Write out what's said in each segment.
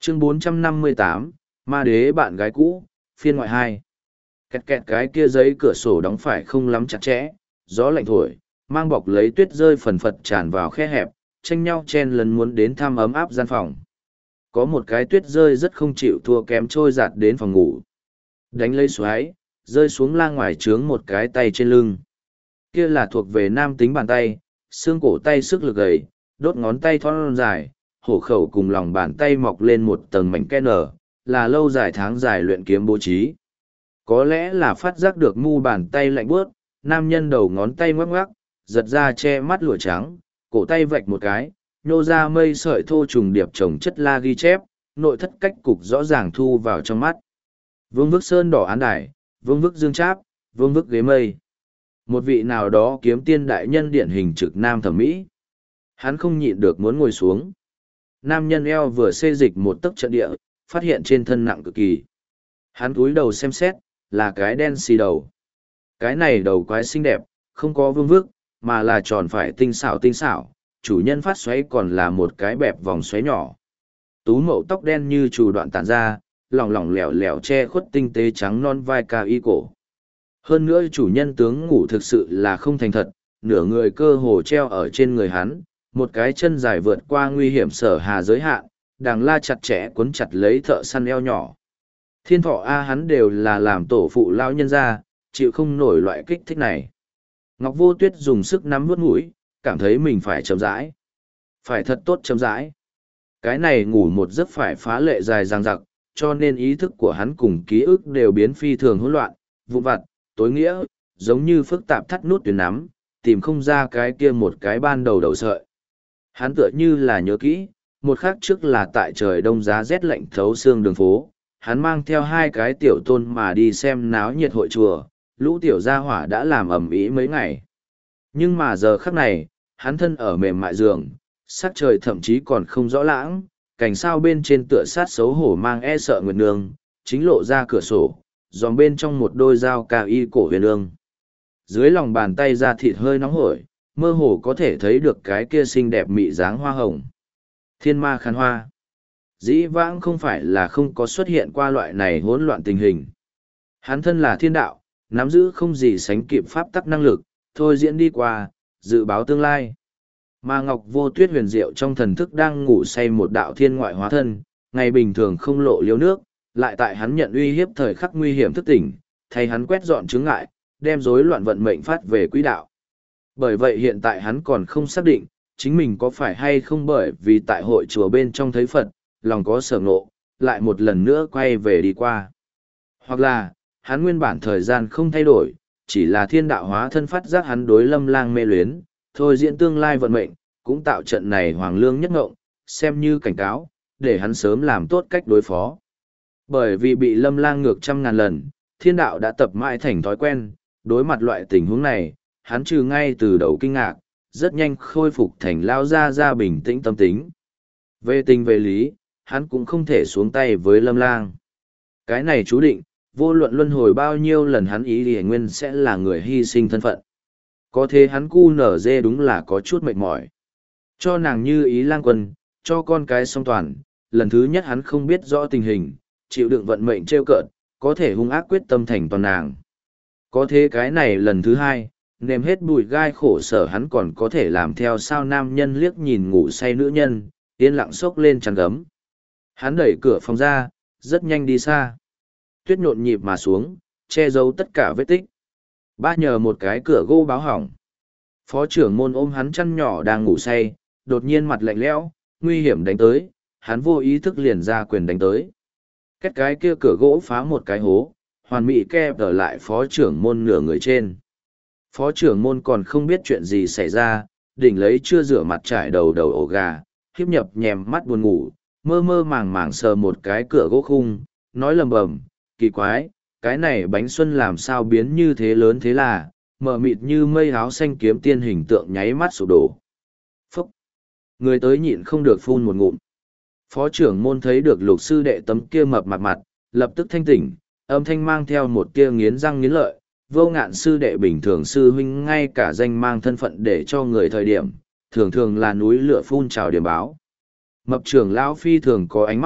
Chương 458, Ma đế bạn gái cũ, phiên ngoại 2. Kẹt kẹt cái kia giấy cửa sổ đóng phải không lắm chặt chẽ, gió lạnh thổi, mang bọc lấy tuyết rơi phần phật tràn vào khe hẹp, tranh nhau chen lấn muốn đến thăm ấm áp gian phòng. Có một cái tuyết rơi rất không chịu thua kém trôi giạt đến phòng ngủ. Đánh lấy xoáy, rơi xuống la ngoài trướng một cái tay trên lưng. Kia là thuộc về nam tính bàn tay, xương cổ tay sức lực gầy, đốt ngón tay thon dài, hổ khẩu cùng lòng bàn tay mọc lên một tầng mảnh ken nở, là lâu dài tháng dài luyện kiếm bố trí. Có lẽ là phát giác được mu bàn tay lạnh buốt, nam nhân đầu ngón tay ngoắc ngoắc, giật ra che mắt lụa trắng, cổ tay vạch một cái, nhô ra mây sợi thô trùng điệp trồng chất la ghi chép, nội thất cách cục rõ ràng thu vào trong mắt. Vương vức sơn đỏ án đài, vương vức dương cháp, vương vức ghế mây. Một vị nào đó kiếm tiên đại nhân điển hình trực nam thẩm mỹ. Hắn không nhịn được muốn ngồi xuống. Nam nhân eo vừa xê dịch một tấc trận địa, phát hiện trên thân nặng cực kỳ. Hắn cúi đầu xem xét, là cái đen xì đầu. Cái này đầu quái xinh đẹp, không có vương vức, mà là tròn phải tinh xảo, chủ nhân phát xoáy còn là một cái bẹp vòng xoáy nhỏ. Tú mậu tóc đen như chù đoạn tản ra, lỏng lỏng lẻo lẻo che khuất tinh tế trắng non vai ca y cổ. Hơn nữa chủ nhân tướng ngủ thực sự là không thành thật, nửa người cơ hồ treo ở trên người hắn, một cái chân dài vượt qua nguy hiểm sở hà giới hạn, đằng la chặt chẽ cuốn chặt lấy thợ săn eo nhỏ. Thiên thọ A hắn đều là làm tổ phụ lao nhân ra, chịu không nổi loại kích thích này. Ngọc Vô Tuyết dùng sức nắm vuốt mũi, cảm thấy mình phải chậm rãi. Phải thật tốt chậm rãi. Cái này ngủ một giấc phải phá lệ dài dằng dặc, cho nên ý thức của hắn cùng ký ức đều biến phi thường hỗn loạn, vụn vặt, tối nghĩa, giống như phức tạp thắt nút tuyến nắm, tìm không ra cái kia một cái ban đầu đầu sợi. Hắn tựa như là nhớ kỹ, một khắc trước là tại trời đông giá rét lạnh thấu xương đường phố, hắn mang theo hai cái tiểu tôn mà đi xem náo nhiệt hội chùa, lũ tiểu gia hỏa đã làm ầm ĩ mấy ngày. Nhưng mà giờ khắc này, hắn thân ở mềm mại giường, sắc trời thậm chí còn không rõ lãng, cảnh sao bên trên tựa sát xấu hổ mang e sợ nguyệt nương, chính lộ ra cửa sổ, dòm bên trong một đôi dao cà y cổ huyền ương. Dưới lòng bàn tay da thịt hơi nóng hổi, mơ hồ có thể thấy được cái kia xinh đẹp mị dáng hoa hồng. Thiên ma khán hoa. Dĩ vãng không phải là không có xuất hiện qua loại này hỗn loạn tình hình. Hắn thân là thiên đạo, nắm giữ không gì sánh kịp pháp tắc năng lực, thôi diễn đi qua, dự báo tương lai. Mà Ngọc Vô Tuyết huyền diệu trong thần thức đang ngủ say một đạo thiên ngoại hóa thân, ngày bình thường không lộ liếu nước, lại tại hắn nhận uy hiếp thời khắc nguy hiểm thức tỉnh, thay hắn quét dọn chướng ngại, đem rối loạn vận mệnh phát về quỹ đạo. Bởi vậy hiện tại hắn còn không xác định, chính mình có phải hay không bởi vì tại hội chùa bên trong thấy Phật, lòng có sở ngộ, lại một lần nữa quay về đi qua. Hoặc là, hắn nguyên bản thời gian không thay đổi, chỉ là thiên đạo hóa thân phát giác hắn đối Lâm Lang mê luyến, thôi diễn tương lai vận mệnh, cũng tạo trận này hoàng lương nhất ngộng, xem như cảnh cáo, để hắn sớm làm tốt cách đối phó. Bởi vì bị Lâm Lang ngược trăm ngàn lần, thiên đạo đã tập mãi thành thói quen, đối mặt loại tình huống này, hắn trừ ngay từ đầu kinh ngạc, rất nhanh khôi phục thành lao ra bình tĩnh tâm tính. Về tình về lý, hắn cũng không thể xuống tay với Lâm Lang. Cái này chú định, vô luận luân hồi bao nhiêu lần hắn ý thì nguyên sẽ là người hy sinh thân phận. Có thế hắn cu nở dê đúng là có chút mệt mỏi. Cho nàng Như Ý Lang Quân, cho con cái song toàn, lần thứ nhất hắn không biết rõ tình hình, chịu đựng vận mệnh trêu cợt, có thể hung ác quyết tâm thành toàn nàng. Có thế cái này lần thứ hai, nếm hết bụi gai khổ sở hắn còn có thể làm theo sao nam nhân liếc nhìn ngủ say nữ nhân, yên lặng xốc lên chăn gấm. Hắn đẩy cửa phòng ra, rất nhanh đi xa. Tuyết nhộn nhịp mà xuống, che giấu tất cả vết tích. Ba nhờ một cái cửa gỗ báo hỏng. Phó trưởng môn ôm hắn chăn nhỏ đang ngủ say, đột nhiên mặt lạnh lẽo, nguy hiểm đánh tới, hắn vô ý thức liền ra quyền đánh tới. Kết cái kia cửa gỗ phá một cái hố, hoàn mỹ kẹp ở lại phó trưởng môn nửa người trên. Phó trưởng môn còn không biết chuyện gì xảy ra, đỉnh lấy chưa rửa mặt trải đầu ổ gà, khiếp nhập nhèm mắt buồn ngủ, mơ mơ màng màng sờ một cái cửa gỗ khung, nói lầm bầm, kỳ quái, cái này bánh xuân làm sao biến như thế lớn thế là, mờ mịt như mây áo xanh kiếm tiên hình tượng nháy mắt sụp đổ. Phúc! Người tới nhịn không được phun một ngụm. Phó trưởng môn thấy được lục sư đệ tấm kia mập mặt, lập tức thanh tỉnh, âm thanh mang theo một tia nghiến răng nghiến lợi, vô ngạn sư đệ bình thường sư huynh ngay cả danh mang thân phận để cho người thời điểm, thường thường là núi lửa phun trào điểm báo. Mập trưởng lão phi thường có ánh mắt,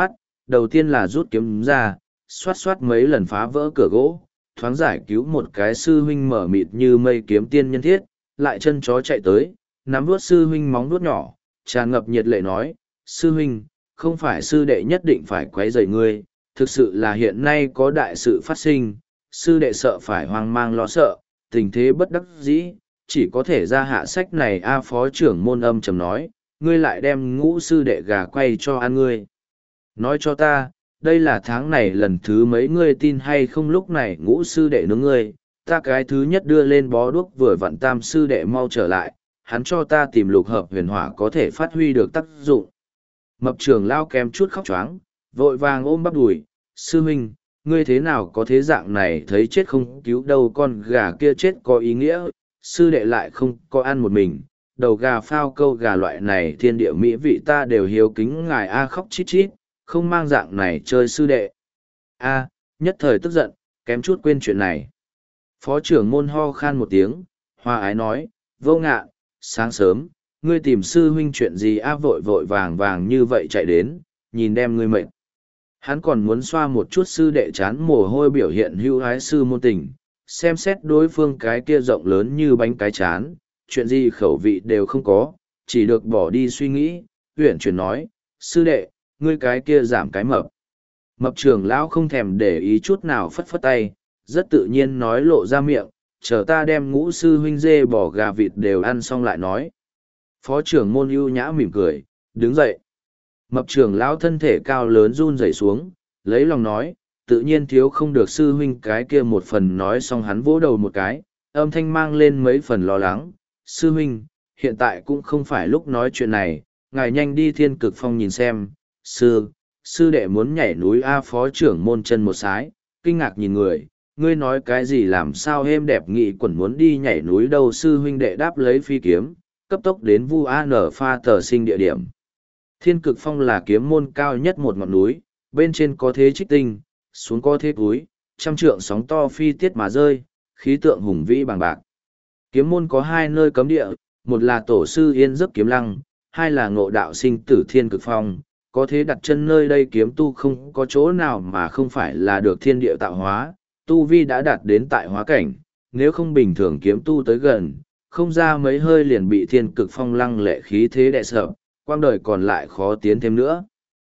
đầu tiên là rút kiếm ra, xoát xoát mấy lần phá vỡ cửa gỗ, thoáng giải cứu một cái sư huynh mở mịt như mây kiếm tiên nhân thiết, lại chân chó chạy tới, nắm vuốt sư huynh móng vuốt nhỏ, tràn ngập nhiệt lệ nói, sư huynh, không phải sư đệ nhất định phải quấy rầy ngươi, thực sự là hiện nay có đại sự phát sinh, sư đệ sợ phải hoang mang lo sợ, tình thế bất đắc dĩ, chỉ có thể ra hạ sách này. A phó trưởng môn âm trầm nói, ngươi lại đem ngũ sư đệ gà quay cho ăn ngươi. Nói cho ta, đây là tháng này lần thứ mấy ngươi tin hay không, lúc này ngũ sư đệ nướng ngươi, ta cái thứ nhất đưa lên bó đuốc vừa vặn tam sư đệ mau trở lại, hắn cho ta tìm lục hợp huyền hỏa có thể phát huy được tác dụng. Mập trưởng lao kém chút khóc choáng, vội vàng ôm bắp đùi, sư huynh, ngươi thế nào có thế dạng này, thấy chết không cứu đâu, con gà kia chết có ý nghĩa, sư đệ lại không có ăn một mình, đầu gà phao câu gà loại này thiên địa mỹ vị ta đều hiếu kính ngài. A khóc chít chít, không mang dạng này chơi sư đệ. A, nhất thời tức giận, kém chút quên chuyện này. Phó trưởng môn ho khan một tiếng, hoa ái nói, vô ngạ, sáng sớm, ngươi tìm sư huynh chuyện gì? A vội vội vàng vàng như vậy chạy đến, nhìn đem ngươi mệt. Hắn còn muốn xoa một chút sư đệ chán mồ hôi biểu hiện hưu hái sư môn tình, xem xét đối phương cái kia rộng lớn như bánh cái chán, chuyện gì khẩu vị đều không có, chỉ được bỏ đi suy nghĩ, huyển chuyển nói, sư đệ, ngươi cái kia giảm cái mập. Mập trưởng lão không thèm để ý chút nào, phất phất tay, rất tự nhiên nói lộ ra miệng, chờ ta đem ngũ sư huynh dê bò gà vịt đều ăn xong lại nói. Phó trưởng môn ưu nhã mỉm cười, đứng dậy. Mập trưởng lão thân thể cao lớn run rẩy xuống, lấy lòng nói, tự nhiên thiếu không được sư huynh cái kia một phần. Nói xong hắn vỗ đầu một cái, âm thanh mang lên mấy phần lo lắng, sư huynh, hiện tại cũng không phải lúc nói chuyện này, ngài nhanh đi Thiên Cực Phong nhìn xem. Sư đệ muốn nhảy núi. A phó trưởng môn chân một sái, kinh ngạc nhìn người, ngươi nói cái gì, làm sao êm đẹp nghị quẩn muốn đi nhảy núi đâu. Sư huynh đệ đáp lấy phi kiếm, cấp tốc đến Vu An Pha tờ sinh địa điểm. Thiên Cực Phong là kiếm môn cao nhất một ngọn núi, bên trên có thế trích tinh, xuống có thế túi, trăm trượng sóng to phi tiết mà rơi, khí tượng hùng vĩ bằng bạc. Kiếm môn có hai nơi cấm địa, một là tổ sư Yên Giấc Kiếm Lăng, hai là Ngộ Đạo Sinh Tử Thiên Cực Phong. Có thế đặt chân nơi đây kiếm tu không có chỗ nào mà không phải là được thiên địa tạo hóa, tu vi đã đạt đến tại hóa cảnh, nếu không bình thường kiếm tu tới gần, không ra mấy hơi liền bị Thiên Cực Phong lăng lệ khí thế đè sợ, quang đời còn lại khó tiến thêm nữa.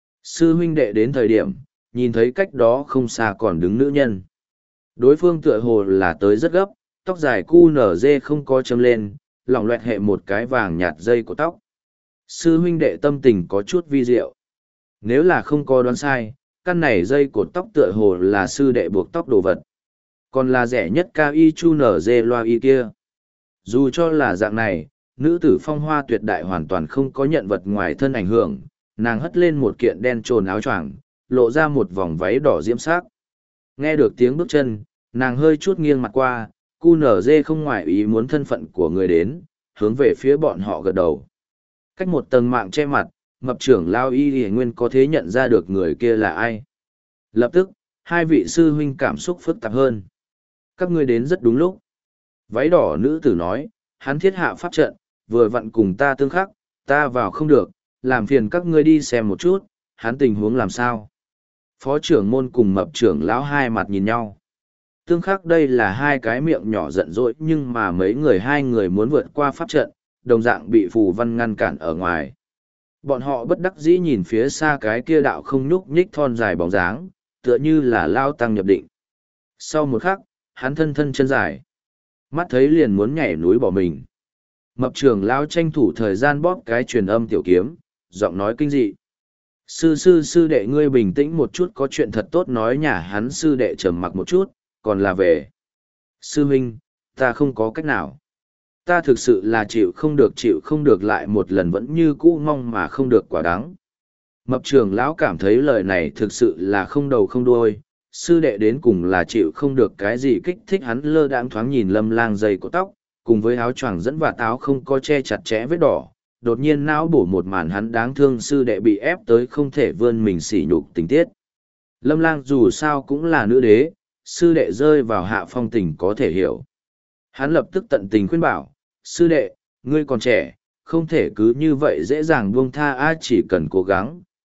Sư huynh đệ đến thời điểm, nhìn thấy cách đó không xa còn đứng nữ nhân. Đối phương tựa hồ là tới rất gấp, tóc dài cu nở dê không có châm lên, lỏng loẹt hệ một cái vàng nhạt dây của tóc. Sư huynh đệ tâm tình có chút vi diệu. Nếu là không có đoán sai, căn này dây cột tóc tựa hồ là sư đệ buộc tóc đồ vật. Còn là rẻ nhất cao y chu nở dê loa y kia. Dù cho là dạng này, nữ tử phong hoa tuyệt đại hoàn toàn không có nhận vật ngoài thân ảnh hưởng, nàng hất lên một kiện đen trồn áo choàng, lộ ra một vòng váy đỏ diễm sắc. Nghe được tiếng bước chân, nàng hơi chút nghiêng mặt qua, cu nở dê không ngoại ý muốn thân phận của người đến, hướng về phía bọn họ gật đầu. Cách một tầng mạng che mặt, mập trưởng lao y hề nguyên có thế nhận ra được người kia là ai. Lập tức, hai vị sư huynh cảm xúc phức tạp hơn. Các ngươi đến rất đúng lúc. Váy đỏ nữ tử nói, hắn thiết hạ pháp trận, vừa vặn cùng ta tương khắc, ta vào không được, làm phiền các ngươi đi xem một chút, hắn tình huống làm sao. Phó trưởng môn cùng mập trưởng lão hai mặt nhìn nhau. Tương khắc đây là hai cái miệng nhỏ giận dỗi, nhưng mà hai người muốn vượt qua pháp trận, đồng dạng bị phù văn ngăn cản ở ngoài. Bọn họ bất đắc dĩ nhìn phía xa cái kia đạo không nhúc nhích thon dài bóng dáng, tựa như là lao tăng nhập định. Sau một khắc, hắn thân thân chân dài, mắt thấy liền muốn nhảy núi bỏ mình. Mập trưởng lão tranh thủ thời gian bóp cái truyền âm tiểu kiếm, giọng nói kinh dị. Sư đệ ngươi bình tĩnh một chút, có chuyện thật tốt nói. Nhà hắn sư đệ trầm mặc một chút, còn là về. Sư huynh, ta không có cách nào. Ta thực sự là chịu không được lại một lần vẫn như cũ mong mà không được quả đắng. Mập trưởng lão cảm thấy lời này thực sự là không đầu không đuôi, sư đệ đến cùng là chịu không được cái gì kích thích. Hắn lơ đãng thoáng nhìn Lâm Lang dây của tóc, cùng với áo choàng dẫn và áo không có che chặt chẽ vết đỏ, đột nhiên não bổ một màn hắn đáng thương sư đệ bị ép tới không thể vươn mình sỉ nhục tình tiết. Lâm Lang dù sao cũng là nữ đế, sư đệ rơi vào hạ phong tình có thể hiểu. Hắn lập tức tận tình khuyên bảo, sư đệ, ngươi còn trẻ, không thể cứ như vậy dễ dàng buông tha. Chỉ cần cố gắng,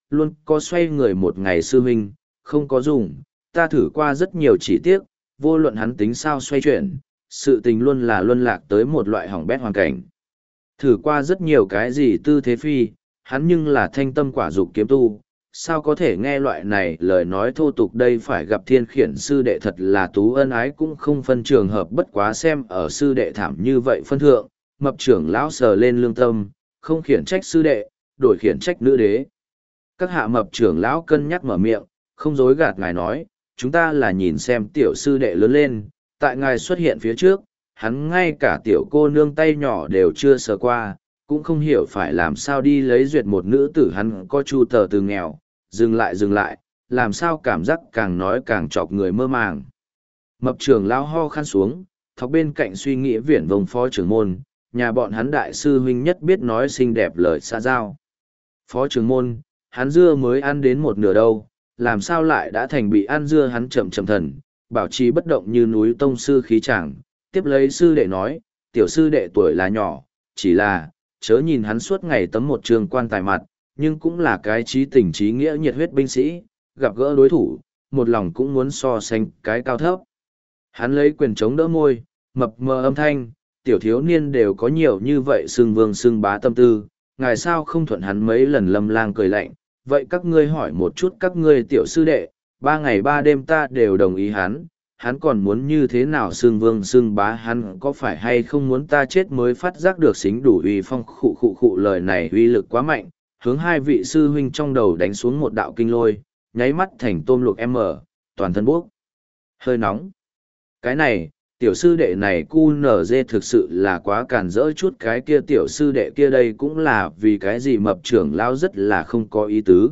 luôn có xoay người một ngày sư huynh, không có dùng, ta thử qua rất nhiều chỉ tiếc, vô luận hắn tính sao xoay chuyển, sự tình luôn là luân lạc tới một loại hỏng bét hoàn cảnh. Thử qua rất nhiều cái gì tư thế phi, hắn nhưng là thanh tâm quả dục kiếm tu, sao có thể nghe loại này lời nói thô tục đây phải gặp thiên khiển sư đệ thật là tú ân ái cũng không phân trường hợp bất quá xem ở sư đệ thảm như vậy phân thượng, mập trưởng lão sờ lên lương tâm, không khiển trách sư đệ, đổi khiển trách nữ đế. Các hạ mập trưởng lão cân nhắc mở miệng, không dối gạt ngài nói, chúng ta là nhìn xem tiểu sư đệ lớn lên, tại ngài xuất hiện phía trước, hắn ngay cả tiểu cô nương tay nhỏ đều chưa sờ qua, cũng không hiểu phải làm sao đi lấy duyệt một nữ tử hắn có chu tờ từ nghèo, dừng lại, làm sao cảm giác càng nói càng chọc người mơ màng. Mập trưởng lão ho khăn xuống, thọc bên cạnh suy nghĩ viển vông phó trưởng môn, nhà bọn hắn đại sư huynh nhất biết nói xinh đẹp lời xa giao. Phó trưởng môn, hắn dưa mới ăn đến một nửa đâu, làm sao lại đã thành bị ăn dưa hắn chậm chậm thần, bảo trì bất động như núi tông sư khí chẳng, tiếp lấy sư đệ nói, tiểu sư đệ tuổi là nhỏ, chỉ là, chớ nhìn hắn suốt ngày tấm một trường quan tài mặt, nhưng cũng là cái trí tình trí nghĩa nhiệt huyết binh sĩ, gặp gỡ đối thủ, một lòng cũng muốn so sánh cái cao thấp. Hắn lấy quyền chống đỡ môi, mập mờ âm thanh, tiểu thiếu niên đều có nhiều như vậy xưng vương xưng bá tâm tư, ngài sao không thuận hắn mấy lần Lâm Lang cười lạnh, vậy các ngươi hỏi một chút các ngươi tiểu sư đệ, 3 ngày 3 đêm ta đều đồng ý hắn còn muốn như thế nào xưng vương xưng bá hắn có phải hay không muốn ta chết mới phát giác được xính đủ uy phong khụ lời này uy lực quá mạnh, hướng hai vị sư huynh trong đầu đánh xuống một đạo kinh lôi, nháy mắt thành tôm luộc toàn thân buốc. Hơi nóng. Cái này, tiểu sư đệ này cu nở dê thực sự là quá càn rỡ chút cái kia tiểu sư đệ kia đây cũng là vì cái gì mập trưởng lao rất là không có ý tứ.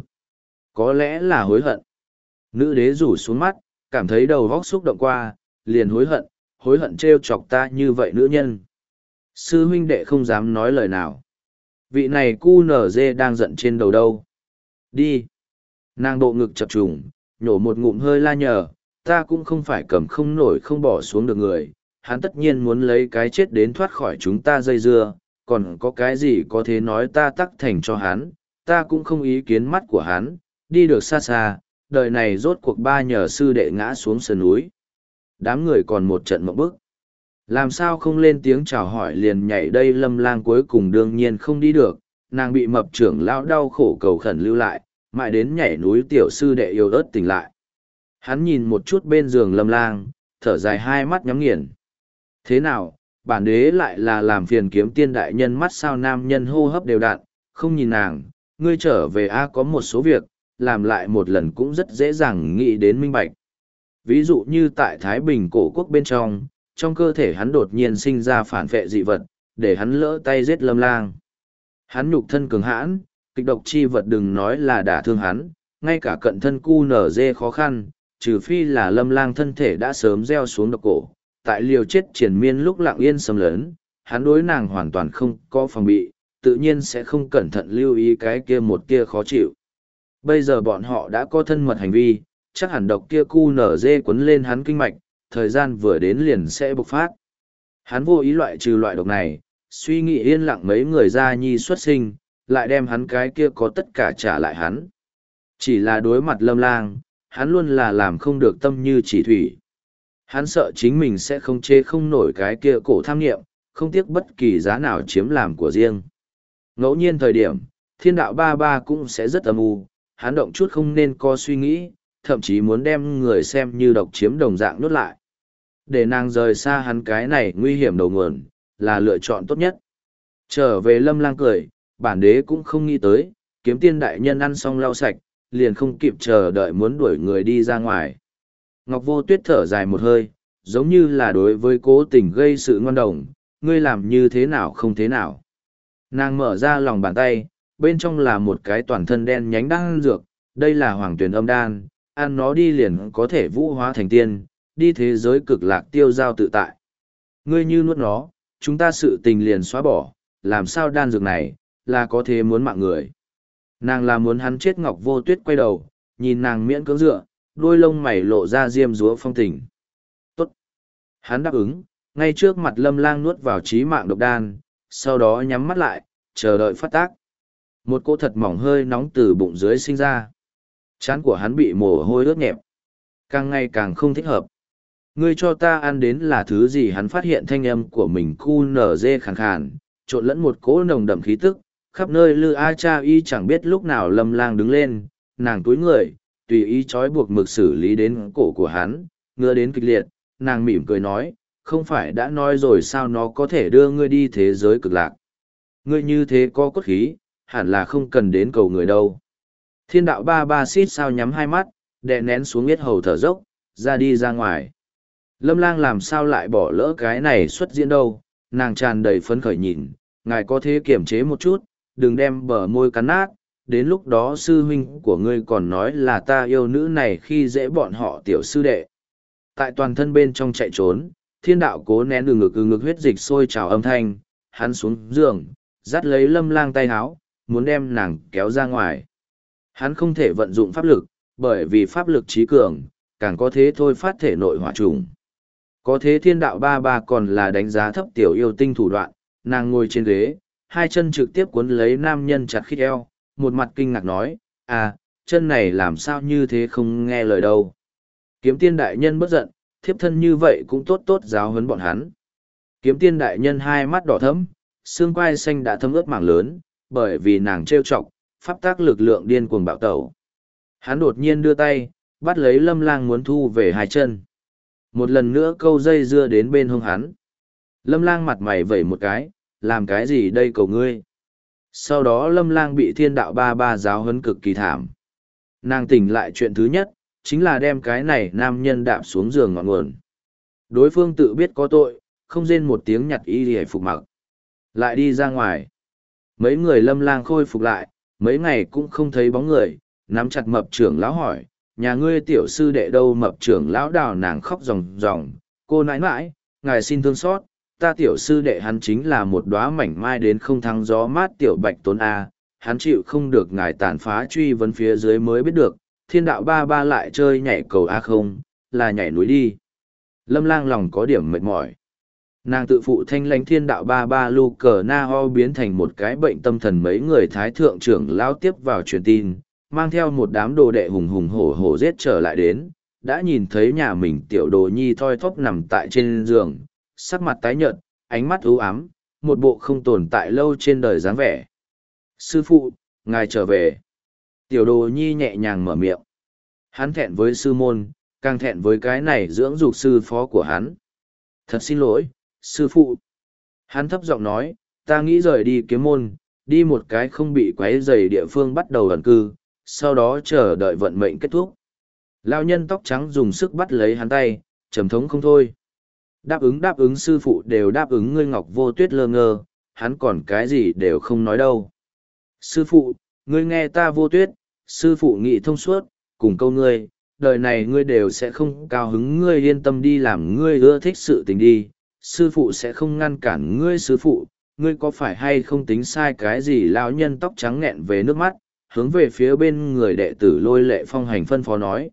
Có lẽ là hối hận. Nữ đế rủ xuống mắt, cảm thấy đầu vóc xúc động qua, liền hối hận trêu chọc ta như vậy nữ nhân. Sư huynh đệ không dám nói lời nào. Vị này cu nở dê đang giận trên đầu đâu. Đi. Nàng bộ ngực chập trùng, nhổ một ngụm hơi la nhờ, ta cũng không phải cầm không nổi không bỏ xuống được người, hắn tất nhiên muốn lấy cái chết đến thoát khỏi chúng ta dây dưa, còn có cái gì có thể nói ta tắc thành cho hắn, ta cũng không ý kiến mắt của hắn, đi được xa xa, đời này rốt cuộc 3 nhờ sư đệ ngã xuống sườn núi. Đám người còn một trận mộng bức. Làm sao không lên tiếng chào hỏi liền nhảy đây Lâm Lang cuối cùng đương nhiên không đi được, nàng bị mập trưởng lão đau khổ cầu khẩn lưu lại, mãi đến nhảy núi tiểu sư đệ yêu ớt tỉnh lại. Hắn nhìn một chút bên giường Lâm Lang, thở dài hai mắt nhắm nghiền. Thế nào, bản đế lại là làm phiền kiếm tiên đại nhân mắt sao nam nhân hô hấp đều đặn, không nhìn nàng, ngươi trở về a có một số việc, làm lại một lần cũng rất dễ dàng nghĩ đến minh bạch. Ví dụ như tại Thái Bình cổ quốc bên trong cơ thể hắn đột nhiên sinh ra phản vệ dị vật, để hắn lỡ tay giết Lâm Lang. Hắn nhục thân cường hãn, kịch độc chi vật đừng nói là đả thương hắn, ngay cả cận thân cu nở dê khó khăn, trừ phi là Lâm Lang thân thể đã sớm gieo xuống độc cổ, tại liều chết triền miên lúc lặng yên xâm lấn, hắn đối nàng hoàn toàn không có phòng bị, tự nhiên sẽ không cẩn thận lưu ý cái kia một kia khó chịu. Bây giờ bọn họ đã có thân mật hành vi, chắc hẳn độc kia cu nở dê quấn lên hắn kinh mạch, thời gian vừa đến liền sẽ bộc phát. Hắn vô ý loại trừ loại độc này, suy nghĩ yên lặng mấy người gia nhi xuất sinh, lại đem hắn cái kia có tất cả trả lại hắn. Chỉ là đối mặt Lâm Lang, hắn luôn là làm không được tâm như chỉ thủy. Hắn sợ chính mình sẽ không chê không nổi cái kia cổ tham nghiệm, không tiếc bất kỳ giá nào chiếm làm của riêng. Ngẫu nhiên thời điểm, thiên đạo ba ba cũng sẽ rất âm u, hắn động chút không nên có suy nghĩ, thậm chí muốn đem người xem như độc chiếm đồng dạng nuốt lại. Để nàng rời xa hắn cái này nguy hiểm đầu nguồn, là lựa chọn tốt nhất. Trở về Lâm Lang cười, bản đế cũng không nghĩ tới, kiếm tiên đại nhân ăn xong lau sạch, liền không kịp chờ đợi muốn đuổi người đi ra ngoài. Ngọc Vô Tuyết thở dài một hơi, giống như là đối với cố tình gây sự ngoan đồng, ngươi làm như thế nào không thế nào. Nàng mở ra lòng bàn tay, bên trong là một cái toàn thân đen nhánh đan dược, đây là hoàng tuyển âm đan, ăn nó đi liền có thể vũ hóa thành tiên, đi thế giới cực lạc tiêu giao tự tại. Ngươi như nuốt nó, chúng ta sự tình liền xóa bỏ, làm sao đan dược này, là có thể muốn mạng người. Nàng là muốn hắn chết. Ngọc Vô Tuyết quay đầu, nhìn nàng miễn cưỡng dựa, đôi lông mày lộ ra diêm dúa phong tình. Tốt. Hắn đáp ứng, ngay trước mặt Lâm Lang nuốt vào chí mạng độc đan, sau đó nhắm mắt lại, chờ đợi phát tác. Một cỗ thật mỏng hơi nóng từ bụng dưới sinh ra. Trán của hắn bị mồ hôi ướt nhẹp. Càng ngày càng không thích hợp. Ngươi cho ta ăn đến là thứ gì? Hắn phát hiện thanh âm của mình cu nở dê khàn khàn, trộn lẫn một cỗ nồng đậm khí tức, khắp nơi lư a cha y chẳng biết lúc nào Lâm Lang đứng lên, nàng túi người, tùy ý trói buộc mực xử lý đến cổ của hắn, ngứa đến kịch liệt, nàng mỉm cười nói, không phải đã nói rồi sao nó có thể đưa ngươi đi thế giới cực lạc. Ngươi như thế có cốt khí, hẳn là không cần đến cầu người đâu. Thiên đạo ba ba xít sao nhắm hai mắt, đè nén xuống yết hầu thở dốc, ra đi ra ngoài. Lâm Lang làm sao lại bỏ lỡ cái này xuất diễn đâu, nàng tràn đầy phấn khởi nhìn, ngài có thể kiềm chế một chút, đừng đem bờ môi cắn nát, đến lúc đó sư huynh của ngươi còn nói là ta yêu nữ này khi dễ bọn họ tiểu sư đệ. Tại toàn thân bên trong chạy trốn, thiên đạo cố nén ừ ngực huyết dịch sôi trào âm thanh, hắn xuống giường, dắt lấy Lâm Lang tay háo, muốn đem nàng kéo ra ngoài. Hắn không thể vận dụng pháp lực, bởi vì pháp lực trí cường, càng có thế thôi phát thể nội hỏa trùng. Có thế thiên đạo ba ba còn là đánh giá thấp tiểu yêu tinh thủ đoạn, nàng ngồi trên ghế, hai chân trực tiếp cuốn lấy nam nhân chặt khít eo, một mặt kinh ngạc nói, à, chân này làm sao như thế không nghe lời đâu. Kiếm tiên đại nhân bất giận, thiếp thân như vậy cũng tốt tốt giáo huấn bọn hắn. Kiếm tiên đại nhân hai mắt đỏ thẫm, xương quai xanh đã thấm ướt mảng lớn, bởi vì nàng trêu chọc, pháp tác lực lượng điên cuồng bạo tẩu. Hắn đột nhiên đưa tay, bắt lấy Lâm Lang muốn thu về hai chân. Một lần nữa câu dây dưa đến bên hông hắn. Lâm Lang mặt mày vẩy một cái, làm cái gì đây cầu ngươi. Sau đó Lâm Lang bị thiên đạo ba ba giáo huấn cực kỳ thảm. Nàng tỉnh lại chuyện thứ nhất, chính là đem cái này nam nhân đạp xuống giường ngọn nguồn. Đối phương tự biết có tội, không rên một tiếng nhặt y hề phục mặc. Lại đi ra ngoài. Mấy người Lâm Lang khôi phục lại, mấy ngày cũng không thấy bóng người, nắm chặt mập trưởng lão hỏi, nhà ngươi tiểu sư đệ đâu? Mập trưởng lão đào nàng khóc ròng ròng, cô nãi nãi, ngài xin thương xót, ta tiểu sư đệ hắn chính là một đóa mảnh mai đến không thắng gió mát tiểu bạch tốn A, hắn chịu không được ngài tàn phá truy vấn phía dưới mới biết được, thiên đạo ba ba lại chơi nhảy cầu A không, là nhảy núi đi. Lâm Lang lòng có điểm mệt mỏi. Nàng tự phụ thanh lãnh thiên đạo ba ba lu cờ na ho biến thành một cái bệnh tâm thần. Mấy người thái thượng trưởng lao tiếp vào truyền tin, mang theo một đám đồ đệ hùng hùng hổ hổ giết trở lại đến, đã nhìn thấy nhà mình tiểu đồ nhi thoi thóp nằm tại trên giường, sắc mặt tái nhợt, ánh mắt u ám, một bộ không tồn tại lâu trên đời dáng vẻ. Sư phụ, ngài trở về. Tiểu đồ nhi nhẹ nhàng mở miệng. Hắn thẹn với sư môn, càng thẹn với cái này dưỡng dục sư phó của hắn. Thật xin lỗi, sư phụ. Hắn thấp giọng nói, ta nghĩ rời đi kiếm môn, đi một cái không bị quấy rầy địa phương bắt đầu ẩn cư, sau đó chờ đợi vận mệnh kết thúc. Lão nhân tóc trắng dùng sức bắt lấy hắn tay, trầm thống không thôi. Đáp ứng sư phụ đều đáp ứng. Ngươi Ngọc Vô Tuyết lơ ngơ, hắn còn cái gì đều không nói đâu. Sư phụ, ngươi nghe ta Vô Tuyết, sư phụ nghị thông suốt, cùng câu ngươi, đời này ngươi đều sẽ không cao hứng. Ngươi yên tâm đi làm ngươi ưa thích sự tình đi, sư phụ sẽ không ngăn cản ngươi. Sư phụ, ngươi có phải hay không tính sai cái gì? Lão nhân tóc trắng nghẹn về nước mắt, hướng về phía bên người đệ tử Lôi Lệ Phong hành phân phó nói,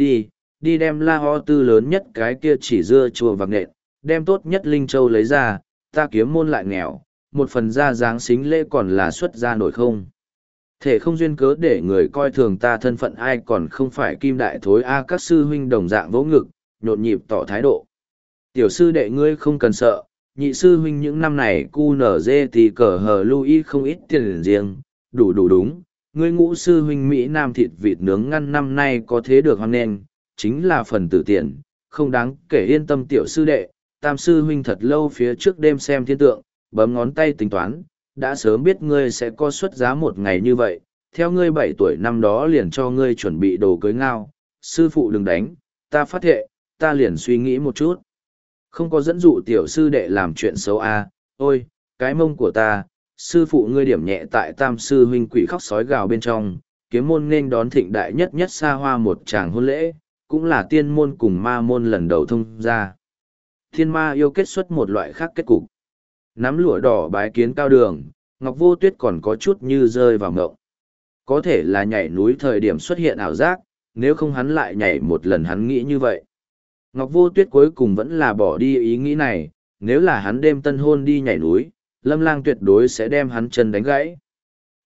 đi đem La Ho Tư lớn nhất cái kia chỉ dưa chùa vạc nện, đem tốt nhất Linh Châu lấy ra, ta kiếm môn lại nghèo, một phần ra dáng xính lễ còn là xuất ra nổi không. Thể không duyên cớ để người coi thường ta thân phận, ai còn không phải kim đại thối a. Các sư huynh đồng dạng vỗ ngực, nhộn nhịp tỏ thái độ. Tiểu sư đệ ngươi không cần sợ, nhị sư huynh những năm này cu nở dê thì cờ hờ lui không ít tiền riêng, đủ đúng. Ngươi ngũ sư huynh Mỹ Nam thịt vịt nướng ngăn năm nay có thế được hoang nên, chính là phần tử tiền, không đáng kể. Yên tâm tiểu sư đệ, tam sư huynh thật lâu phía trước đêm xem thiên tượng, bấm ngón tay tính toán, đã sớm biết ngươi sẽ có xuất giá một ngày như vậy, theo ngươi 7 tuổi năm đó liền cho ngươi chuẩn bị đồ cưới ngao. Sư phụ đừng đánh, ta phát thệ, ta liền suy nghĩ một chút. Không có dẫn dụ tiểu sư đệ làm chuyện xấu a. Ôi, cái mông của ta. Sư phụ ngươi điểm nhẹ tại tam sư huynh quỷ khóc sói gào bên trong, kiếm môn nên đón thịnh đại nhất xa hoa một tràng hôn lễ, cũng là tiên môn cùng ma môn lần đầu thông ra. Thiên ma yêu kết xuất một loại khác kết cục. Nắm lụa đỏ bái kiến cao đường, Ngọc Vô Tuyết còn có chút như rơi vào ngộng. Có thể là nhảy núi thời điểm xuất hiện ảo giác, nếu không hắn lại nhảy một lần hắn nghĩ như vậy. Ngọc Vô Tuyết cuối cùng vẫn là bỏ đi ý nghĩ này, nếu là hắn đêm tân hôn đi nhảy núi, Lâm Lang tuyệt đối sẽ đem hắn chân đánh gãy.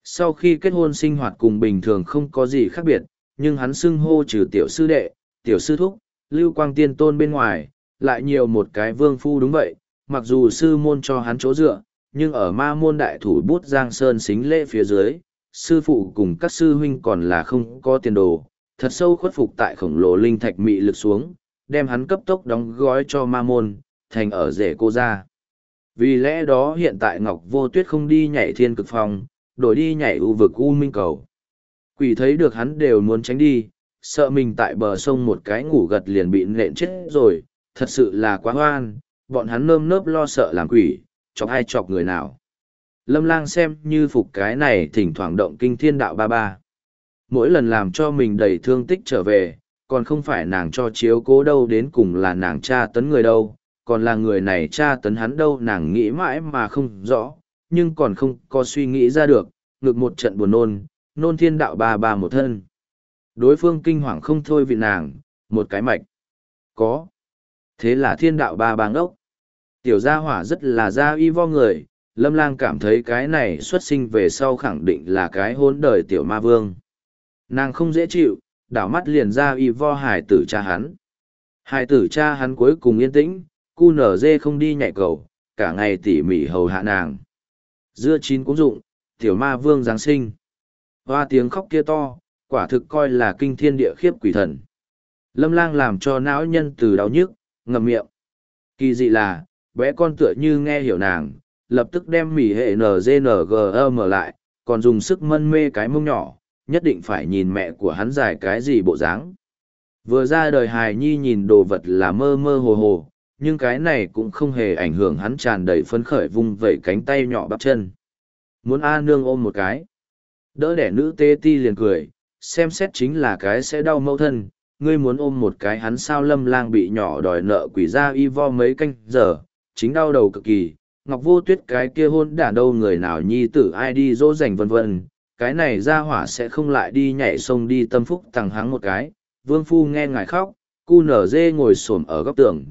Sau khi kết hôn sinh hoạt cùng bình thường không có gì khác biệt, nhưng hắn xưng hô trừ tiểu sư đệ, tiểu sư thúc, lưu quang tiên tôn bên ngoài, lại nhiều một cái vương phu đúng vậy, mặc dù sư môn cho hắn chỗ dựa, nhưng ở ma môn đại thủ bút Giang Sơn xính lễ phía dưới, sư phụ cùng các sư huynh còn là không có tiền đồ, thật sâu khuất phục tại khổng lồ linh thạch mị lực xuống, đem hắn cấp tốc đóng gói cho ma môn, thành ở rể cô ra. Vì lẽ đó hiện tại Ngọc Vô Tuyết không đi nhảy thiên cực phòng, đổi đi nhảy u vực u minh cầu. Quỷ thấy được hắn đều muốn tránh đi, sợ mình tại bờ sông một cái ngủ gật liền bị nện chết rồi, thật sự là quá hoan, bọn hắn nơm nớp lo sợ làm quỷ, chọc ai chọc người nào. Lâm Lang xem như phục cái này thỉnh thoảng động kinh thiên đạo ba ba. Mỗi lần làm cho mình đầy thương tích trở về, còn không phải nàng cho chiếu cố đâu, đến cùng là nàng tra tấn người đâu, còn là người này tra tấn hắn đâu, nàng nghĩ mãi mà không rõ, nhưng còn không có suy nghĩ ra được, ngực một trận buồn nôn, nôn thiên đạo ba ba một thân. Đối phương kinh hoàng không thôi vì nàng, một cái mạch. Có. Thế là thiên đạo ba ba ngốc. Tiểu gia hỏa rất là gia y vo người, Lâm Lang cảm thấy cái này xuất sinh về sau khẳng định là cái hôn đời tiểu ma vương. Nàng không dễ chịu, đảo mắt liền ra y vo hải tử cha hắn. Hải tử cha hắn cuối cùng yên tĩnh, cu nở dê không đi nhảy cầu, cả ngày tỉ mỉ hầu hạ nàng. Dưa chín cũng dụng, tiểu ma vương Giáng sinh. Hoa tiếng khóc kia to, quả thực coi là kinh thiên địa khiếp quỷ thần. Lâm Lang làm cho não nhân từ đau nhức, ngậm miệng. Kỳ dị là, bé con tựa như nghe hiểu nàng, lập tức đem mỉ hệ NGNGM lại, còn dùng sức mân mê cái mông nhỏ, nhất định phải nhìn mẹ của hắn giải cái gì bộ dáng. Vừa ra đời hài nhi nhìn đồ vật là mơ mơ hồ hồ, nhưng cái này cũng không hề ảnh hưởng hắn tràn đầy phấn khởi vung vẩy cánh tay nhỏ bắp chân. Muốn A nương ôm một cái. Đỡ đẻ nữ tê ti liền cười, xem xét chính là cái sẽ đau mẫu thân, ngươi muốn ôm một cái hắn sao. Lâm Lang bị nhỏ đòi nợ quỷ ra y vo mấy canh giờ, chính đau đầu cực kỳ. Ngọc Vô Tuyết cái kia hôn đản đâu người nào nhi tử ai đi dỗ dành vân vân, cái này ra hỏa sẽ không lại đi nhảy sông đi tâm phúc tằng hắng một cái. Vương phu nghe ngài khóc, cu nở dê ngồi xổm ở góc tường,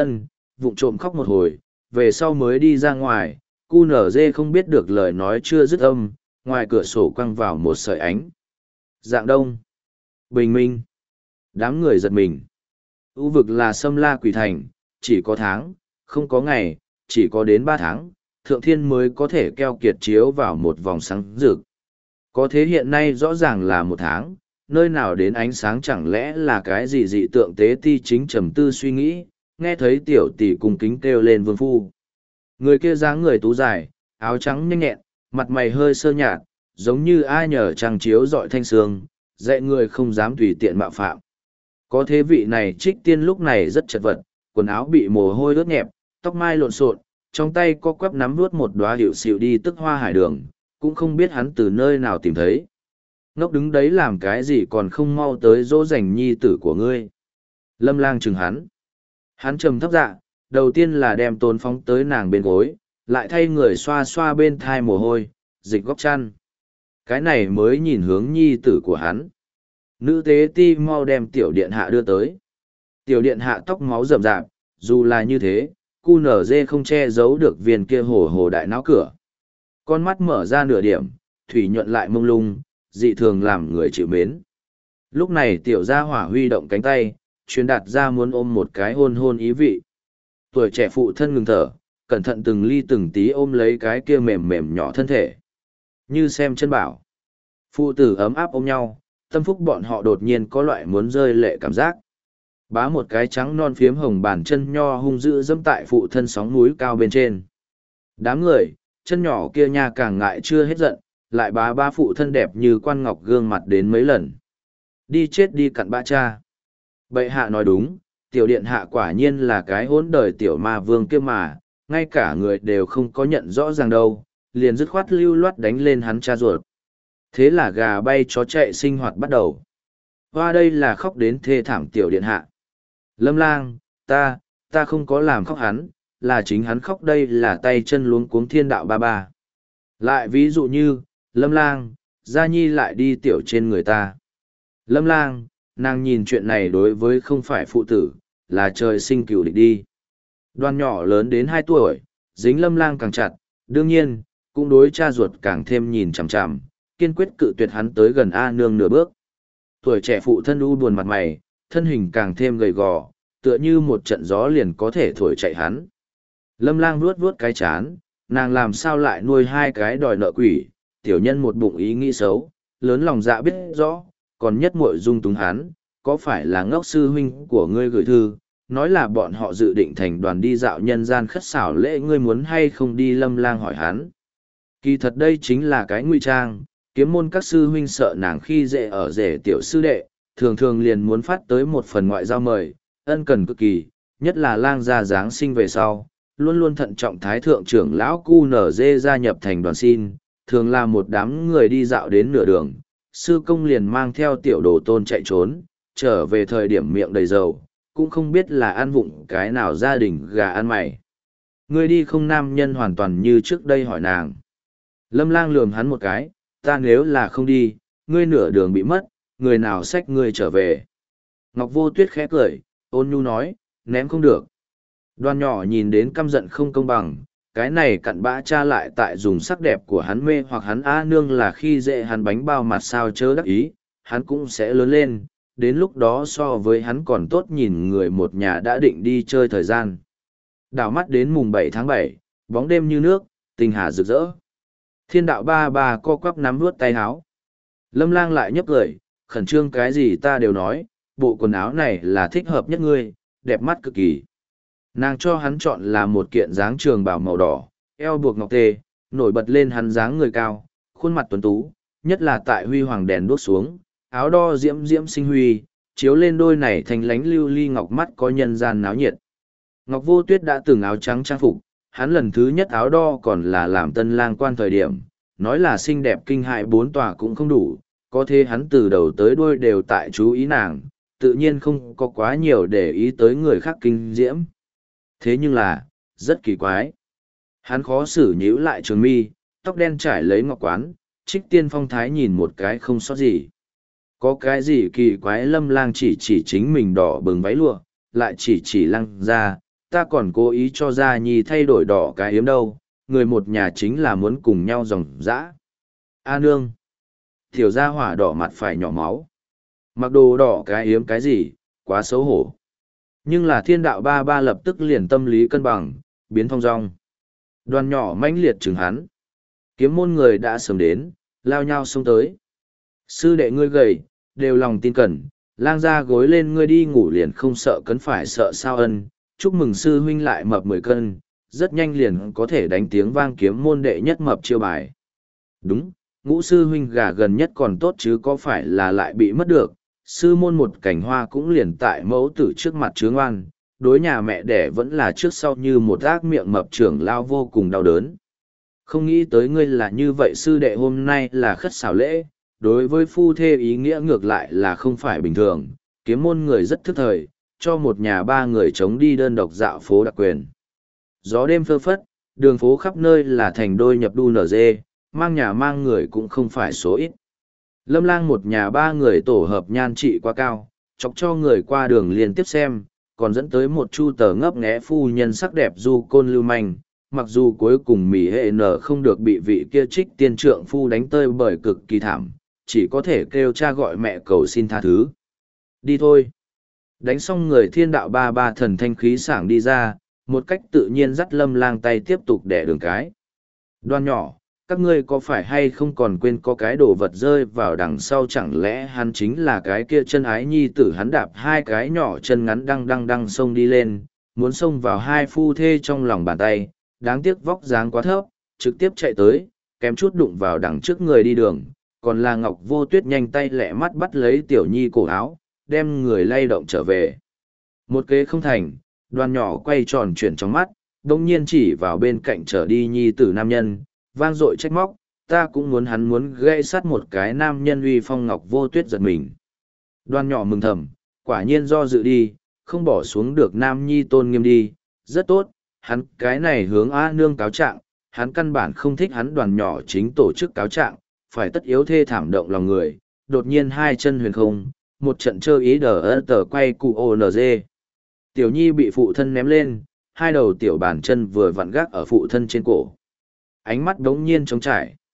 vụng trộm khóc một hồi, về sau mới đi ra ngoài. Cu nở dê không biết được lời nói chưa dứt âm, ngoài cửa sổ quăng vào một sợi ánh dạng đông. Bình minh. Đám người giật mình. U vực là Sâm La Quỷ Thành, chỉ có tháng, không có ngày, chỉ có đến 3 tháng, thượng thiên mới có thể keo kiệt chiếu vào một vòng sáng rực. Có thế hiện nay rõ ràng là 1 tháng, nơi nào đến ánh sáng, chẳng lẽ là cái gì dị tượng. Tế ti chính trầm tư suy nghĩ, nghe thấy tiểu tỷ cung kính kêu lên vương phu. Người kia dáng người tú dài, áo trắng nhanh nhẹn, mặt mày hơi sơ nhạt, giống như ai nhờ trăng chiếu dọi thanh sương, dạy người không dám tùy tiện mạo phạm. Có thế vị này Trích Tiên lúc này rất chật vật, quần áo bị mồ hôi ướt nhẹp, tóc mai lộn xộn, trong tay co quắp nắm nuốt một đóa hiệu xịu đi tức hoa hải đường, cũng không biết hắn từ nơi nào tìm thấy. Ngốc đứng đấy làm cái gì còn không mau tới dỗ dành nhi tử của ngươi. Lâm Lang chừng hắn. Hắn trầm thấp dạ, đầu tiên là đem Tôn phóng tới nàng bên gối, lại thay người xoa xoa bên thai mồ hôi, dịch góc chăn. Cái này mới nhìn hướng nhi tử của hắn. Nữ tế ti mau đem tiểu điện hạ đưa tới. Tiểu điện hạ tóc máu rậm rạp, dù là như thế, cu nở dê không che giấu được viên kia hồ hồ đại não cửa. Con mắt mở ra nửa điểm, thủy nhuận lại mông lung, dị thường làm người chịu mến. Lúc này tiểu gia hỏa huy động cánh tay, truyền đạt ra muốn ôm một cái hôn hôn ý vị. Tuổi trẻ phụ thân ngừng thở, cẩn thận từng ly từng tí ôm lấy cái kia mềm mềm nhỏ thân thể. Như xem chân bảo. Phụ tử ấm áp ôm nhau, tâm phúc bọn họ đột nhiên có loại muốn rơi lệ cảm giác. Bá một cái trắng non phiếm hồng bàn chân nho hung dữ dẫm tại phụ thân sóng núi cao bên trên. Đám người, chân nhỏ kia nha càng ngại chưa hết giận, lại bá ba phụ thân đẹp như quan ngọc gương mặt đến mấy lần. Đi chết đi cặn bã cha. Bệ hạ nói đúng, tiểu điện hạ quả nhiên là cái hỗn đời tiểu ma vương kia mà, ngay cả người đều không có nhận rõ ràng đâu, liền dứt khoát lưu loát đánh lên hắn cha ruột. Thế là gà bay chó chạy sinh hoạt bắt đầu. Hoa đây là khóc đến thê thảm tiểu điện hạ. Lâm Lang, ta không có làm khóc hắn, là chính hắn khóc, đây là tay chân luống cuống thiên đạo ba ba. Lại ví dụ như, Lâm Lang, Gia Nhi lại đi tiểu trên người ta. Lâm Lang, nàng nhìn chuyện này đối với không phải phụ tử, là trời sinh cựu địch đi. Đoan nhỏ lớn đến 2 tuổi, dính Lâm Lang càng chặt, đương nhiên, cũng đối cha ruột càng thêm nhìn chằm chằm, kiên quyết cự tuyệt hắn tới gần A Nương nửa bước. Tuổi trẻ phụ thân u buồn mặt mày, thân hình càng thêm gầy gò, tựa như một trận gió liền có thể thổi chạy hắn. Lâm Lang vuốt vuốt cái chán, nàng làm sao lại nuôi hai cái đòi nợ quỷ, tiểu nhân một bụng ý nghĩ xấu, lớn lòng dạ biết rõ, còn nhất muội dung túng hắn, có phải là ngốc sư huynh của ngươi gửi thư, nói là bọn họ dự định thành đoàn đi dạo nhân gian khất xảo lễ, ngươi muốn hay không đi? Lâm Lang hỏi hắn. Kỳ thật đây chính là cái nguy trang, kiếm môn các sư huynh sợ nàng khi dễ ở rể tiểu sư đệ, thường thường liền muốn phát tới một phần ngoại giao mời, ân cần cực kỳ, nhất là Lang gia Giáng sinh về sau, luôn luôn thận trọng thái thượng trưởng lão cu nở dê gia nhập thành đoàn xin, thường là một đám người đi dạo đến nửa đường, sư công liền mang theo tiểu đồ tôn chạy trốn, trở về thời điểm miệng đầy dầu, cũng không biết là ăn vụng cái nào gia đình gà ăn mày. Ngươi đi không? Nam nhân hoàn toàn như trước đây hỏi nàng. Lâm Lang lườm hắn một cái, ta nếu là không đi, ngươi nửa đường bị mất, người nào xách ngươi trở về? Ngọc Vô Tuyết khẽ cười, ôn nhu nói, ném không được. Đoan nhỏ nhìn đến căm giận không công bằng, cái này cặn bã cha lại tại dùng sắc đẹp của hắn mê hoặc hắn. A Nương là khi dễ hắn bánh bao mặt sao chớ đắc ý, hắn cũng sẽ lớn lên, đến lúc đó so với hắn còn tốt nhìn. Người một nhà đã định đi chơi thời gian. Đảo mắt đến mùng 7 tháng 7, bóng đêm như nước, tinh hà rực rỡ. Thiên đạo ba ba co quắp nắm vuốt tay áo. Lâm Lang lại nhấp cười, khẩn trương cái gì ta đều nói, bộ quần áo này là thích hợp nhất ngươi, đẹp mắt cực kỳ. Nàng cho hắn chọn là một kiện dáng trường bào màu đỏ, eo buộc ngọc tê, nổi bật lên hắn dáng người cao, khuôn mặt tuấn tú, nhất là tại huy hoàng đèn đuốc xuống, áo đo diễm diễm sinh huy, chiếu lên đôi này thành lánh lưu ly ngọc mắt có nhân gian náo nhiệt. Ngọc Vô Tuyết đã từng áo trắng trang phục, hắn lần thứ nhất áo đo còn là làm tân lang quan thời điểm, nói là xinh đẹp kinh hại bốn tòa cũng không đủ, có thế hắn từ đầu tới đuôi đều tại chú ý nàng, tự nhiên không có quá nhiều để ý tới người khác kinh diễm. Thế nhưng là, rất kỳ quái. Hắn khó xử nhíu lại trường mi, tóc đen trải lấy ngọc quán, Trích Tiên phong thái nhìn một cái không sót gì. Có cái gì kỳ quái? Lâm Lang chỉ chính mình đỏ bừng váy lụa, lại chỉ Lăng ra, ta còn cố ý cho Gia Nhi thay đổi đỏ cái yếm đâu, người một nhà chính là muốn cùng nhau dòng dã. A Nương. Tiểu gia hỏa đỏ mặt phải nhỏ máu. Mặc đồ đỏ cái yếm cái gì, quá xấu hổ. Nhưng là Thiên đạo ba ba lập tức liền tâm lý cân bằng, biến thong dong. Đoàn nhỏ mãnh liệt chừng hắn. Kiếm môn người đã sớm đến, lao nhau xông tới. Sư đệ ngươi gầy, đều lòng tin cẩn, Lang ra gối lên ngươi đi ngủ liền không sợ cấn phải sợ sao? Ân, chúc mừng sư huynh lại mập 10 cân, rất nhanh liền có thể đánh tiếng vang kiếm môn đệ nhất mập chiêu bài. Đúng, Ngũ sư huynh gà gần nhất còn tốt chứ có phải là lại bị mất được, sư môn một cảnh hoa cũng liền tại mẫu tử trước mặt chướng oan, đối nhà mẹ đẻ vẫn là trước sau như một ác miệng mập trưởng lao vô cùng đau đớn. Không nghĩ tới ngươi là như vậy sư đệ, hôm nay là khất xảo lễ, đối với phu thê ý nghĩa ngược lại là không phải bình thường, kiếm môn người rất thức thời, cho một nhà ba người chống đi đơn độc dạo phố đặc quyền. Gió đêm phơ phất, đường phố khắp nơi là thành đôi nhập đu nở dê, mang nhà mang người cũng không phải số ít. Lâm Lang một nhà ba người tổ hợp nhan trị quá cao, chọc cho người qua đường liên tiếp xem, còn dẫn tới một chu tờ ngấp nghé phu nhân sắc đẹp du côn lưu manh. Mặc dù cuối cùng Mỹ hệ nở không được bị vị kia Trích Tiên trượng phu đánh tơi bởi cực kỳ thảm, chỉ có thể kêu cha gọi mẹ cầu xin tha thứ. Đi thôi. Đánh xong người Thiên đạo ba ba thần thanh khí sảng đi ra, một cách tự nhiên dắt Lâm Lang tay tiếp tục đẻ đường cái. Đoan nhỏ, các ngươi có phải hay không còn quên có cái đồ vật rơi vào đằng sau? Chẳng lẽ hắn chính là cái kia chân ái nhi tử? Hắn đạp hai cái nhỏ chân ngắn đăng xông đi lên, muốn xông vào hai phu thê trong lòng bàn tay, đáng tiếc vóc dáng quá thấp, trực tiếp chạy tới, kém chút đụng vào đằng trước người đi đường, còn là Ngọc Vô Tuyết nhanh tay lẹ mắt bắt lấy tiểu nhi cổ áo, đem người lay động trở về. Một kế không thành, Đoàn nhỏ quay tròn chuyển trong mắt, đông nhiên chỉ vào bên cạnh trở đi nhi tử nam nhân, vang dội trách móc, ta cũng muốn. Hắn muốn gây sát một cái nam nhân uy phong. Ngọc Vô Tuyết giật mình. Đoàn nhỏ mừng thầm, quả nhiên do dự đi, không bỏ xuống được nam nhi tôn nghiêm đi, rất tốt, hắn cái này hướng A Nương cáo trạng, hắn căn bản không thích hắn. Đoàn nhỏ chính tổ chức cáo trạng, phải tất yếu thê thảm động lòng người, đột nhiên hai chân huyền không, một trận chơi ý đờ tờ quay cụ ONG. Tiểu nhi bị phụ thân ném lên, hai đầu tiểu bàn chân vừa vặn gác ở phụ thân trên cổ. Ánh mắt đống nhiên trống trải.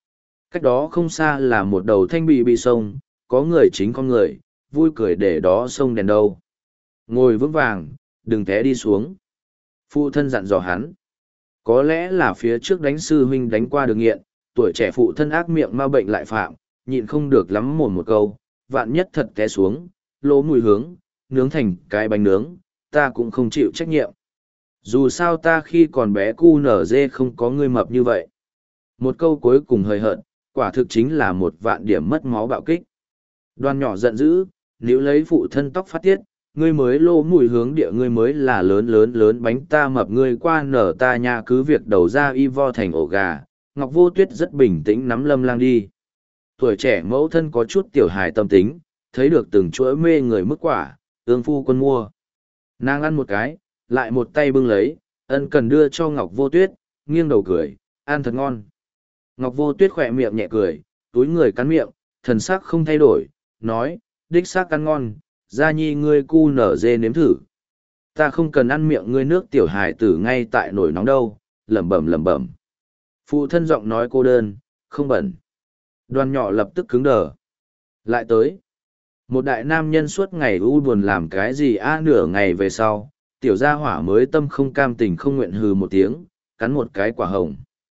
Cách đó không xa là một đầu thanh bị sông, có người chính con người, vui cười để đó sông đèn đâu. Ngồi vững vàng, đừng té đi xuống. Phụ thân dặn dò hắn. Có lẽ là phía trước đánh sư huynh đánh qua được nghiện, tuổi trẻ phụ thân ác miệng ma bệnh lại phạm, nhịn không được lắm mồm một câu, vạn nhất thật té xuống, lỗ mùi hướng, nướng thành cái bánh nướng, ta cũng không chịu trách nhiệm. Dù sao ta khi còn bé cu nở dê không có người mập như vậy. Một câu cuối cùng hơi hợt, quả thực chính là một vạn điểm mất máu bạo kích. Đoàn nhỏ giận dữ, níu lấy phụ thân tóc phát tiết, ngươi mới lô mùi hướng địa, ngươi mới là lớn lớn lớn bánh ta mập, ngươi qua nở ta nha, cứ việc đầu ra y vo thành ổ gà. Ngọc Vô Tuyết rất bình tĩnh nắm Lâm Lang đi. Tuổi trẻ mẫu thân có chút tiểu hài tâm tính, thấy được từng chuỗi mê người mức quả, ương phu quân mua. Nàng ăn một cái, lại một tay bưng lấy, ân cần đưa cho Ngọc Vô Tuyết, nghiêng đầu cười, ăn thật ngon. Ngọc Vô Tuyết khỏe miệng nhẹ cười, túi người cắn miệng, thần sắc không thay đổi, nói, đích xác ăn ngon, gia nhi ngươi cu nở dê nếm thử. Ta không cần ăn miệng ngươi nước tiểu hài tử ngay tại nổi nóng đâu, lẩm bẩm lẩm bẩm. Phụ thân giọng nói cô đơn, không bẩn. Đoàn nhỏ lập tức cứng đờ. Lại tới. Một đại nam nhân suốt ngày u buồn làm cái gì nửa ngày về sau, tiểu gia hỏa mới tâm không cam tình không nguyện hừ một tiếng, cắn một cái quả hồng.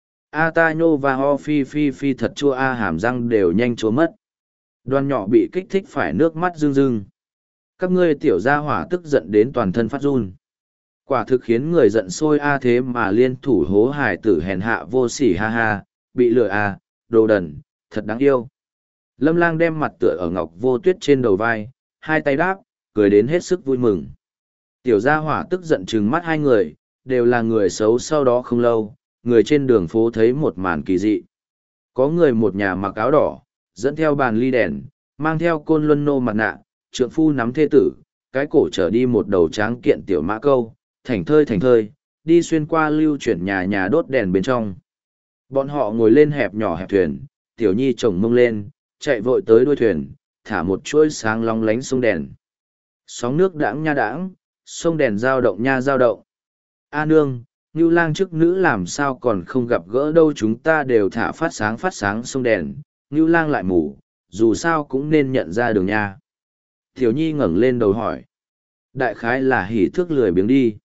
Ta nhô và ho phi phi phi thật chua hàm răng đều nhanh chúa mất. Đoàn nhỏ bị kích thích phải nước mắt rưng rưng. Các ngươi tiểu gia hỏa tức giận đến toàn thân phát run. Quả thực khiến người giận sôi thế mà liên thủ hố hài tử hèn hạ vô sỉ ha ha, bị lừa đồ đần, thật đáng yêu. Lâm Lang đem mặt tựa ở Ngọc Vô Tuyết trên đầu vai, hai tay đáp, cười đến hết sức vui mừng. Tiểu gia hỏa tức giận trừng mắt hai người, đều là người xấu. Sau đó không lâu, người trên đường phố thấy một màn kỳ dị. Có người một nhà mặc áo đỏ, dẫn theo bàn ly đèn, mang theo côn luân nô mặt nạ, trượng phu nắm thê tử, cái cổ trở đi một đầu tráng kiện tiểu mã câu, thành thơi, đi xuyên qua lưu chuyển nhà nhà đốt đèn bên trong. Bọn họ ngồi lên hẹp nhỏ hẹp thuyền, tiểu nhi chồng mông lên, chạy vội tới đuôi thuyền, thả một chuỗi sáng long lánh sông đèn. Sóng nước đãng nha đãng, sông đèn dao động nha dao động. Nương, Ngưu Lang chức nữ làm sao còn không gặp gỡ đâu, chúng ta đều thả phát sáng sông đèn, Ngưu Lang lại mù, dù sao cũng nên nhận ra đường nha. Tiểu nhi ngẩng lên đầu hỏi. Đại khái là hỉ thước lười biếng đi.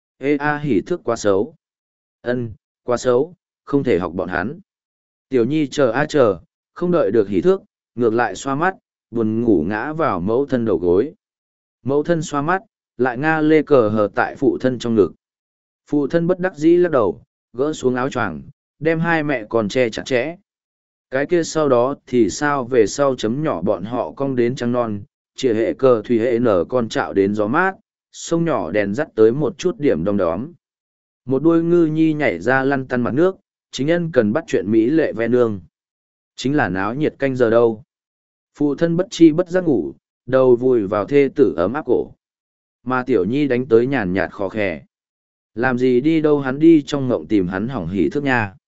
Hỉ thước quá xấu. Quá xấu, không thể học bọn hắn. Tiểu nhi chờ, không đợi được hỉ thước, ngược lại xoa mắt, buồn ngủ ngã vào mẫu thân đầu gối. Mẫu thân xoa mắt, lại nga lê cờ hờ tại phụ thân trong ngực. Phụ thân bất đắc dĩ lắc đầu, gỡ xuống áo choàng, đem hai mẹ con che chặt chẽ. Cái kia sau đó thì sao, về sau chấm nhỏ bọn họ cong đến trăng non, chìa hệ cờ thủy hệ nở con trạo đến gió mát, sông nhỏ đèn dắt tới một chút điểm đom đóm. Một đuôi ngư nhi nhảy ra lăn tăn mặt nước, chính nhân cần bắt chuyện mỹ lệ ve nương. Chính là náo nhiệt canh giờ đâu. Phụ thân bất chi bất giác ngủ, đầu vùi vào thê tử ấm áp cổ. Mà tiểu nhi đánh tới nhàn nhạt khò khè. Làm gì đi đâu, hắn đi trong ngộng tìm hắn hỏng hỉ thức nha.